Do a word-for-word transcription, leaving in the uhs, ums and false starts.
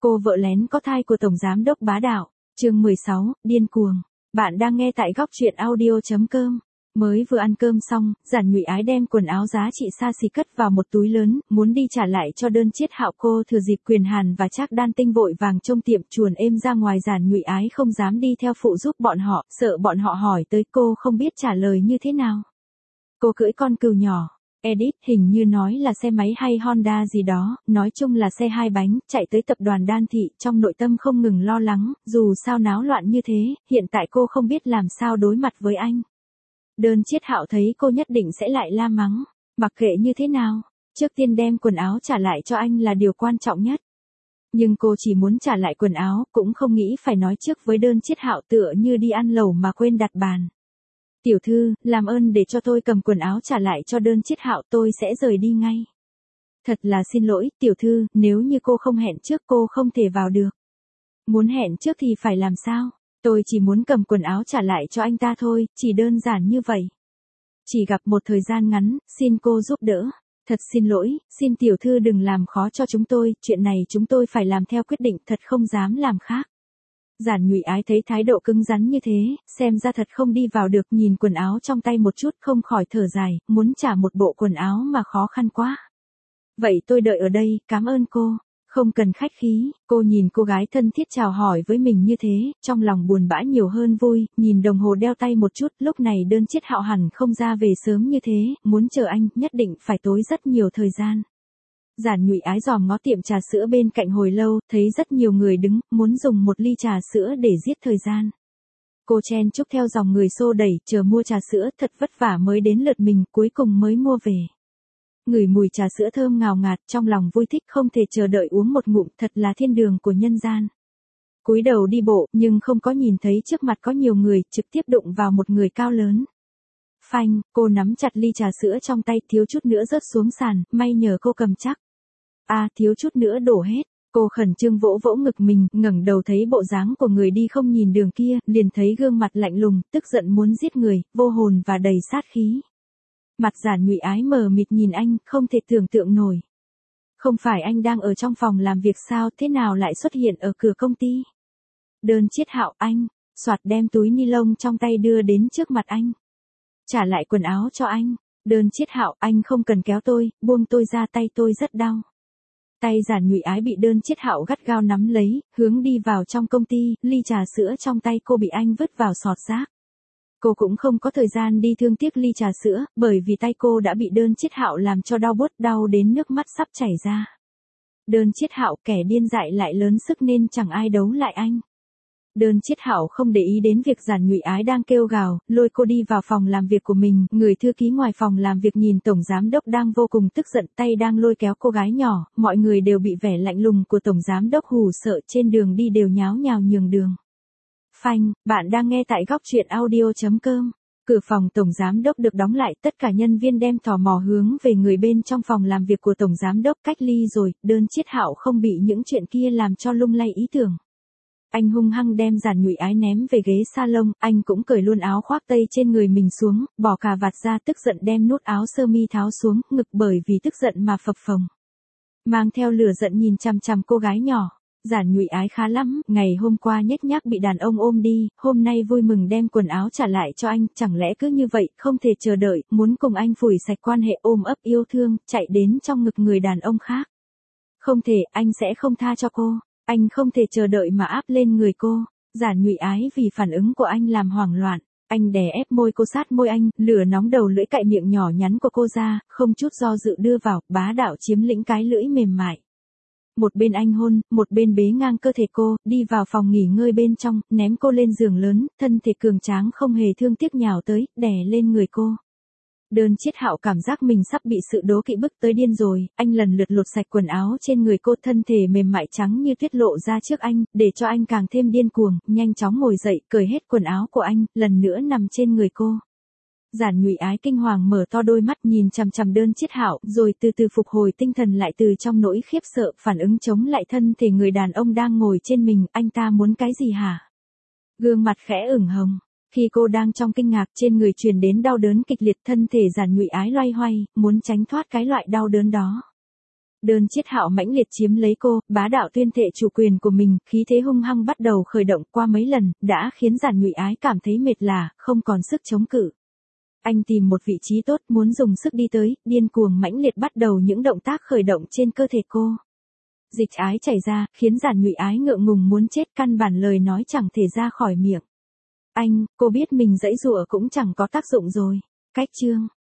Cô vợ lén có thai của Tổng Giám đốc bá đạo. Chương mười sáu, điên cuồng. Bạn đang nghe tại góc truyện audio chấm com. Mới vừa ăn cơm xong, Giản Nhụy Ái đem quần áo giá trị xa xỉ cất vào một túi lớn, muốn đi trả lại cho Đơn Chiết Hạo. Cô thừa dịp Quyền Hàn và Trác Đan Tinh vội vàng trông tiệm chuồn êm ra ngoài, Giản Nhụy Ái không dám đi theo phụ giúp bọn họ, sợ bọn họ hỏi tới cô không biết trả lời như thế nào. Cô cưỡi con cừu nhỏ. Edit hình như nói là xe máy hay Honda gì đó, nói chung là xe hai bánh, chạy tới tập đoàn Đan Thị, trong nội tâm không ngừng lo lắng, dù sao náo loạn như thế, hiện tại cô không biết làm sao đối mặt với anh. Đơn Chiết Hạo thấy cô nhất định sẽ lại la mắng, mặc kệ như thế nào, trước tiên đem quần áo trả lại cho anh là điều quan trọng nhất. Nhưng cô chỉ muốn trả lại quần áo, cũng không nghĩ phải nói trước với Đơn Chiết Hạo, tựa như đi ăn lẩu mà quên đặt bàn. Tiểu thư, làm ơn để cho tôi cầm quần áo trả lại cho Đơn Chiết Hạo, tôi sẽ rời đi ngay. Thật là xin lỗi, tiểu thư, nếu như cô không hẹn trước cô không thể vào được. Muốn hẹn trước thì phải làm sao? Tôi chỉ muốn cầm quần áo trả lại cho anh ta thôi, chỉ đơn giản như vậy. Chỉ gặp một thời gian ngắn, xin cô giúp đỡ. Thật xin lỗi, xin tiểu thư đừng làm khó cho chúng tôi, chuyện này chúng tôi phải làm theo quyết định, thật không dám làm khác. Giản Nhụy Ái thấy thái độ cứng rắn như thế, xem ra thật không đi vào được, nhìn quần áo trong tay một chút không khỏi thở dài, muốn trả một bộ quần áo mà khó khăn quá. Vậy tôi đợi ở đây, cảm ơn cô. Không cần khách khí, cô nhìn cô gái thân thiết chào hỏi với mình như thế, trong lòng buồn bã nhiều hơn vui, nhìn đồng hồ đeo tay một chút, lúc này Đơn Chiết Hạo hẳn không ra về sớm như thế, muốn chờ anh, nhất định phải tối rất nhiều thời gian. Giản Nhụy Ái dòm ngó tiệm trà sữa bên cạnh hồi lâu, thấy rất nhiều người đứng, muốn dùng một ly trà sữa để giết thời gian. Cô chen chúc theo dòng người xô đẩy, chờ mua trà sữa, thật vất vả mới đến lượt mình, cuối cùng mới mua về. Ngửi mùi trà sữa thơm ngào ngạt, trong lòng vui thích không thể chờ đợi uống một ngụm, thật là thiên đường của nhân gian. Cúi đầu đi bộ, nhưng không có nhìn thấy trước mặt có nhiều người, trực tiếp đụng vào một người cao lớn. Phanh, cô nắm chặt ly trà sữa trong tay, thiếu chút nữa rớt xuống sàn, may nhờ cô cầm chắc. A, à, thiếu chút nữa đổ hết. Cô khẩn trương vỗ vỗ ngực mình, ngẩng đầu thấy bộ dáng của người đi không nhìn đường kia, liền thấy gương mặt lạnh lùng, tức giận muốn giết người, vô hồn và đầy sát khí. Mặt Giản Nhụy Ái mờ mịt nhìn anh, không thể tưởng tượng nổi. Không phải anh đang ở trong phòng làm việc sao, thế nào lại xuất hiện ở cửa công ty? Đơn Chiết Hạo, anh, soạt đem túi ni lông trong tay đưa đến trước mặt anh. Trả lại quần áo cho anh. Đơn Chiết Hạo, anh không cần kéo tôi, buông tôi ra, tay tôi rất đau. Tay Giản Nhụy Ái bị Đơn Chiết Hạo gắt gao nắm lấy, hướng đi vào trong công ty, ly trà sữa trong tay cô bị anh vứt vào sọt rác. Cô cũng không có thời gian đi thương tiếc ly trà sữa, bởi vì tay cô đã bị Đơn Chiết Hạo làm cho đau buốt, đau đến nước mắt sắp chảy ra. Đơn Chiết Hạo, kẻ điên dại lại lớn sức nên chẳng ai đấu lại anh. Đơn Chiết Hạo không để ý đến việc Giản Nhụy Ái đang kêu gào, lôi cô đi vào phòng làm việc của mình, người thư ký ngoài phòng làm việc nhìn Tổng Giám đốc đang vô cùng tức giận, tay đang lôi kéo cô gái nhỏ, mọi người đều bị vẻ lạnh lùng của Tổng Giám đốc hù sợ, trên đường đi đều nháo nhào nhường đường. Phanh, bạn đang nghe tại góc truyện audio chấm com. Cửa phòng Tổng Giám đốc được đóng lại, tất cả nhân viên đem tò mò hướng về người bên trong phòng làm việc của Tổng Giám đốc. Cách ly rồi, Đơn Chiết Hạo không bị những chuyện kia làm cho lung lay ý tưởng. Anh hung hăng đem Giản Nhụy Ái ném về ghế salon, anh cũng cởi luôn áo khoác tây trên người mình xuống, bỏ cà vạt ra, tức giận đem nút áo sơ mi tháo xuống, ngực bởi vì tức giận mà phập phồng. Mang theo lửa giận nhìn chằm chằm cô gái nhỏ. Giản Nhụy Ái khá lắm, ngày hôm qua nhếch nhác bị đàn ông ôm đi, hôm nay vui mừng đem quần áo trả lại cho anh, chẳng lẽ cứ như vậy, không thể chờ đợi, muốn cùng anh phủi sạch quan hệ, ôm ấp yêu thương, chạy đến trong ngực người đàn ông khác. Không thể, anh sẽ không tha cho cô, anh không thể chờ đợi mà áp lên người cô. Giản Nhụy Ái vì phản ứng của anh làm hoảng loạn, anh đè ép môi cô sát môi anh, lửa nóng đầu lưỡi cạy miệng nhỏ nhắn của cô ra, không chút do dự đưa vào, bá đạo chiếm lĩnh cái lưỡi mềm mại. Một bên anh hôn, một bên bế ngang cơ thể cô, đi vào phòng nghỉ ngơi bên trong, ném cô lên giường lớn, thân thể cường tráng không hề thương tiếc nhào tới, đè lên người cô. Đơn Chiết Hạo cảm giác mình sắp bị sự đố kỵ bức tới điên rồi, anh lần lượt lột sạch quần áo trên người cô, thân thể mềm mại trắng như tuyết lộ ra trước anh, để cho anh càng thêm điên cuồng, nhanh chóng ngồi dậy, cởi hết quần áo của anh, lần nữa nằm trên người cô. Giản Nhụy Ái kinh hoàng mở to đôi mắt nhìn chằm chằm Đơn Chiết Hạo, rồi từ từ phục hồi tinh thần lại từ trong nỗi khiếp sợ, phản ứng chống lại thân thể người đàn ông đang ngồi trên mình, anh ta muốn cái gì hả? Gương mặt khẽ ửng hồng. Khi cô đang trong kinh ngạc, trên người truyền đến đau đớn kịch liệt, thân thể Giản Nhụy Ái loay hoay, muốn tránh thoát cái loại đau đớn đó. Đơn Chiết Hạo mãnh liệt chiếm lấy cô, bá đạo tuyên thệ chủ quyền của mình, khí thế hung hăng bắt đầu khởi động qua mấy lần, đã khiến Giản Nhụy Ái cảm thấy mệt lả, không còn sức chống cự. Anh tìm một vị trí tốt, muốn dùng sức đi tới, điên cuồng mãnh liệt bắt đầu những động tác khởi động trên cơ thể cô. Dịch ái chảy ra, khiến Giản Nhụy Ái ngượng ngùng muốn chết, căn bản lời nói chẳng thể ra khỏi miệng. Anh, cô biết mình giãy giụa cũng chẳng có tác dụng rồi. Cách chương